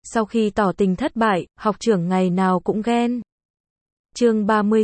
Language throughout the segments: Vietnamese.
Sau khi tỏ tình thất bại, học trưởng ngày nào cũng ghen. Chương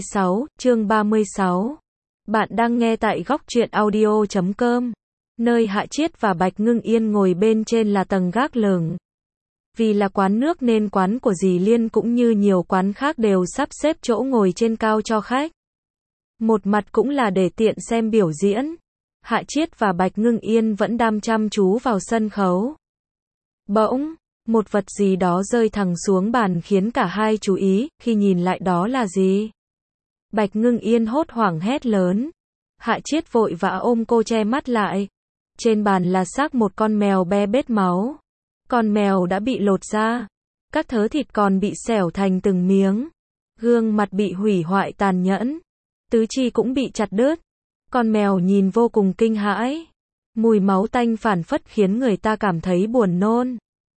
36. Bạn đang nghe tại góc truyện audio.com. Nơi Hạ Chiết và Bạch Ngưng Yên ngồi bên trên là tầng gác lửng. Vì là quán nước nên quán của dì Liên cũng như nhiều quán khác đều sắp xếp chỗ ngồi trên cao cho khách. Một mặt cũng là để tiện xem biểu diễn. Hạ Chiết và Bạch Ngưng Yên vẫn đăm chăm chú vào sân khấu. Bỗng, một vật gì đó rơi thẳng xuống bàn khiến cả hai chú ý, khi nhìn lại đó là gì? Bạch Ngưng Yên hốt hoảng hét lớn. Hạ Chiết vội vã ôm cô che mắt lại. Trên bàn là xác một con mèo be bết máu. Con mèo đã bị lột da. Các thớ thịt còn bị xẻo thành từng miếng. Gương mặt bị hủy hoại tàn nhẫn. Tứ chi cũng bị chặt đứt. Con mèo nhìn vô cùng kinh hãi. Mùi máu tanh phảng phất khiến người ta cảm thấy buồn nôn.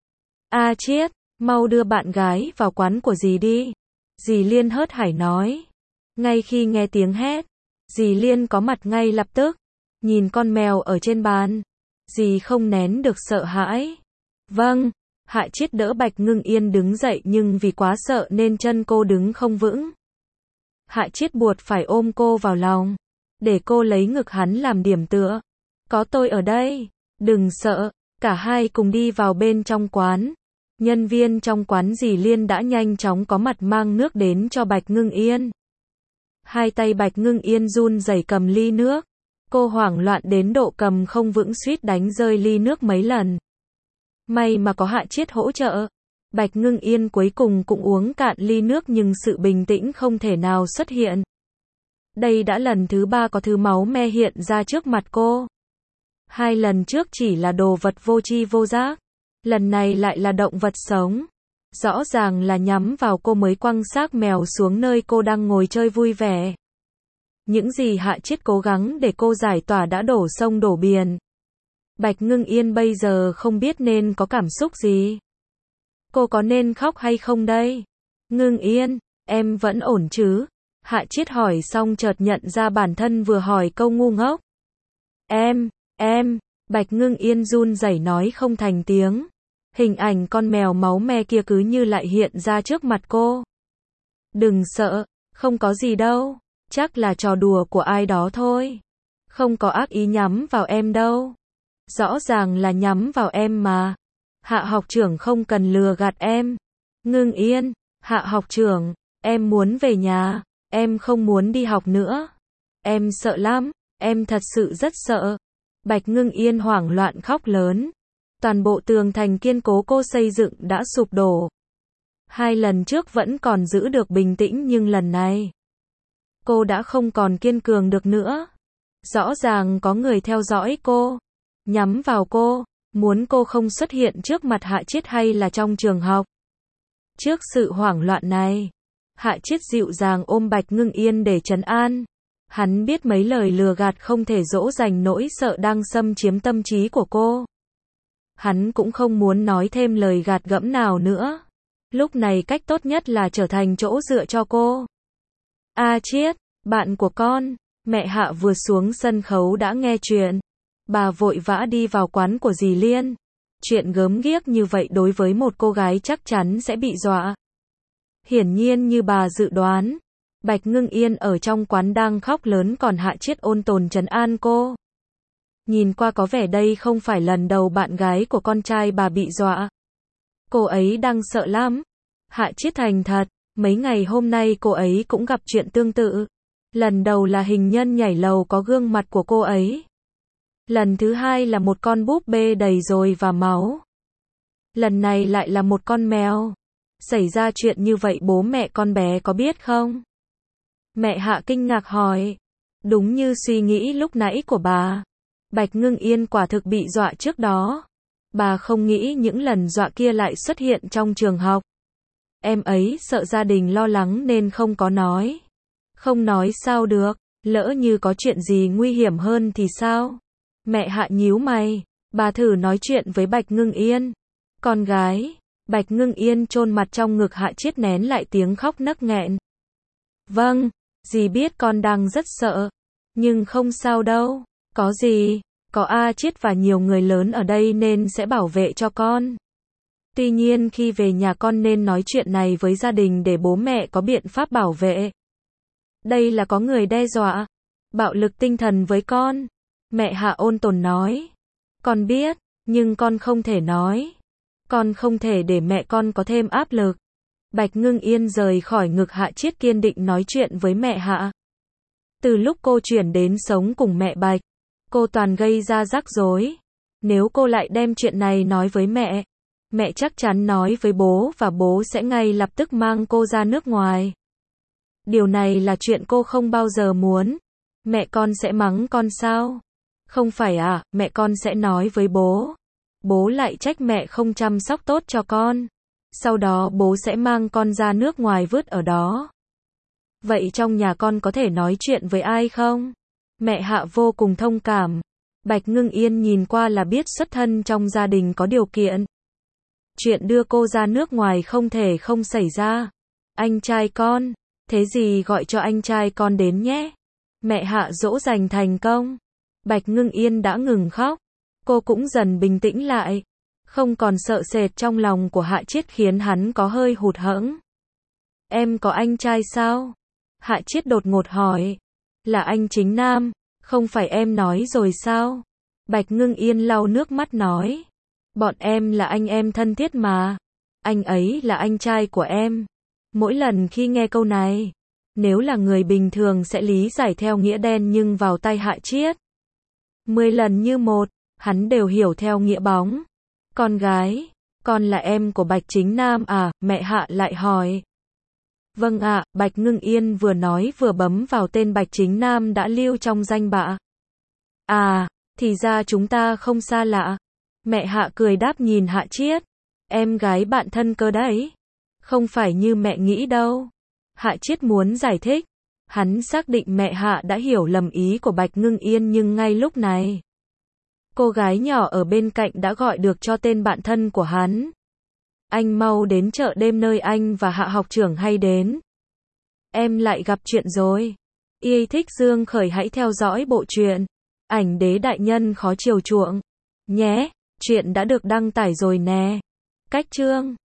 A Chiết, mau đưa bạn gái vào quán của dì đi. Dì Liên hớt hải nói. Ngay khi nghe tiếng hét, dì Liên có mặt ngay lập tức. Nhìn con mèo ở trên bàn, dì không nén được sợ hãi. Vâng, Hạ Chiết đỡ Bạch Ngưng Yên đứng dậy nhưng vì quá sợ nên chân cô đứng không vững. Hạ Chiết buộc phải ôm cô vào lòng, để cô lấy ngực hắn làm điểm tựa. Có tôi ở đây, đừng sợ. Cả hai cùng đi vào bên trong quán. Nhân viên trong quán dì Liên đã nhanh chóng có mặt mang nước đến cho Bạch Ngưng Yên. Hai tay Bạch Ngưng Yên run rẩy cầm ly nước. Cô hoảng loạn đến độ cầm không vững suýt đánh rơi ly nước mấy lần. May mà có Hạ Chiết hỗ trợ. Bạch Ngưng Yên cuối cùng cũng uống cạn ly nước nhưng sự bình tĩnh không thể nào xuất hiện. Đây đã lần thứ 3 có thứ máu me hiện ra trước mặt cô. 2 lần trước chỉ là đồ vật vô tri vô giác. Lần này lại là động vật sống. Rõ ràng là nhắm vào cô mới quăng xác mèo xuống nơi cô đang ngồi chơi vui vẻ. Những gì Hạ Chiết cố gắng để cô giải tỏa đã đổ sông đổ biển. Bạch Ngưng Yên bây giờ không biết nên có cảm xúc gì. Cô có nên khóc hay không đây? Ngưng Yên, em vẫn ổn chứ? Hạ Chiết hỏi xong chợt nhận ra bản thân vừa hỏi câu ngu ngốc. Em, Bạch Ngưng Yên run rẩy nói không thành tiếng. Hình ảnh con mèo máu me kia cứ như lại hiện ra trước mặt cô. Đừng sợ, không có gì đâu. Chắc là trò đùa của ai đó thôi. Không có ác ý nhắm vào em đâu. Rõ ràng là nhắm vào em mà. Hạ học trưởng không cần lừa gạt em. Ngưng Yên, Hạ học trưởng, em muốn về nhà. Em không muốn đi học nữa. Em sợ lắm, em thật sự rất sợ. Bạch Ngưng Yên hoảng loạn khóc lớn. Toàn bộ tường thành kiên cố cô xây dựng đã sụp đổ. 2 lần trước vẫn còn giữ được bình tĩnh nhưng lần này, cô đã không còn kiên cường được nữa. Rõ ràng có người theo dõi cô, nhắm vào cô, muốn cô không xuất hiện trước mặt Hạ Chiết hay là trong trường học. Trước sự hoảng loạn này, Hạ Chiết dịu dàng ôm Bạch Ngưng Yên để trấn an. Hắn biết mấy lời lừa gạt không thể dỗ dành nỗi sợ đang xâm chiếm tâm trí của cô. Hắn cũng không muốn nói thêm lời gạt gẫm nào nữa. Lúc này cách tốt nhất là trở thành chỗ dựa cho cô. A Chiết, bạn của con. Mẹ Hạ vừa xuống sân khấu đã nghe chuyện. Bà vội vã đi vào quán của dì Liên. Chuyện gớm ghiếc như vậy đối với một cô gái chắc chắn sẽ bị dọa. Hiển nhiên như bà dự đoán, Bạch Ngưng Yên ở trong quán đang khóc lớn còn Hạ Chiết ôn tồn trấn an cô. Nhìn qua có vẻ đây không phải lần đầu bạn gái của con trai bà bị dọa. Cô ấy đang sợ lắm. Hạ Chiết thành thật, mấy ngày hôm nay cô ấy cũng gặp chuyện tương tự. Lần đầu là hình nhân nhảy lầu có gương mặt của cô ấy. Lần thứ 2 là một con búp bê đầy dồi và máu. Lần này lại là một con mèo. Xảy ra chuyện như vậy bố mẹ con bé có biết không? Mẹ Hạ kinh ngạc hỏi. Đúng như suy nghĩ lúc nãy của bà. Bạch Ngưng Yên quả thực bị dọa trước đó. Bà không nghĩ những lần dọa kia lại xuất hiện trong trường học. Em ấy sợ gia đình lo lắng nên không có nói. Không nói sao được, lỡ như có chuyện gì nguy hiểm hơn thì sao? Mẹ Hạ nhíu mày, bà thử nói chuyện với Bạch Ngưng Yên. Con gái, Bạch Ngưng Yên chôn mặt trong ngực Hạ Chiết nén lại tiếng khóc nấc nghẹn. Vâng, dì biết con đang rất sợ. Nhưng không sao đâu, có gì, có A Chiết và nhiều người lớn ở đây nên sẽ bảo vệ cho con. Tuy nhiên khi về nhà con nên nói chuyện này với gia đình để bố mẹ có biện pháp bảo vệ. Đây là có người đe dọa, bạo lực tinh thần với con. Mẹ Hạ ôn tồn nói. Con biết, nhưng con không thể nói. Con không thể để mẹ con có thêm áp lực. Bạch Ngưng Yên rời khỏi ngực Hạ Chiết kiên định nói chuyện với mẹ Hạ. Từ lúc cô chuyển đến sống cùng mẹ Bạch, cô toàn gây ra rắc rối. Nếu cô lại đem chuyện này nói với mẹ, mẹ chắc chắn nói với bố và bố sẽ ngay lập tức mang cô ra nước ngoài. Điều này là chuyện cô không bao giờ muốn. Mẹ con sẽ mắng con sao? Không phải à, mẹ con sẽ nói với bố. Bố lại trách mẹ không chăm sóc tốt cho con. Sau đó bố sẽ mang con ra nước ngoài vứt ở đó. Vậy trong nhà con có thể nói chuyện với ai không? Mẹ Hạ vô cùng thông cảm. Bạch Ngưng Yên nhìn qua là biết xuất thân trong gia đình có điều kiện. Chuyện đưa cô ra nước ngoài không thể không xảy ra. Anh trai con, thế gì gọi cho anh trai con đến nhé. Mẹ Hạ dỗ dành thành công. Bạch Ngưng Yên đã ngừng khóc. Cô cũng dần bình tĩnh lại. Không còn sợ sệt trong lòng của Hạ Chiết khiến hắn có hơi hụt hẫng. Em có anh trai sao? Hạ Chiết đột ngột hỏi. Là anh Chính Nam, không phải em nói rồi sao? Bạch Ngưng Yên lau nước mắt nói. Bọn em là anh em thân thiết mà. Anh ấy là anh trai của em. Mỗi lần khi nghe câu này, nếu là người bình thường sẽ lý giải theo nghĩa đen nhưng vào tay Hạ Chiết, 10 lần như một, hắn đều hiểu theo nghĩa bóng. Con gái, con là em của Bạch Chính Nam à? Mẹ Hạ lại hỏi. Vâng ạ, Bạch Ngưng Yên vừa nói vừa bấm vào tên Bạch Chính Nam đã lưu trong danh bạ. À, thì ra chúng ta không xa lạ. Mẹ Hạ cười đáp nhìn Hạ Chiết. Em gái bạn thân cơ đấy. Không phải như mẹ nghĩ đâu. Hạ Chiết muốn giải thích. Hắn xác định mẹ Hạ đã hiểu lầm ý của Bạch Ngưng Yên nhưng ngay lúc này, cô gái nhỏ ở bên cạnh đã gọi được cho tên bạn thân của hắn. Anh mau đến chợ đêm nơi anh và Hạ học trưởng hay đến. Em lại gặp chuyện rồi. Yêu thích Dương Khởi hãy theo dõi bộ truyện Ảnh Đế Đại Nhân Khó Chiều Chuộng nhé. Chuyện đã được đăng tải rồi nè. Cách chương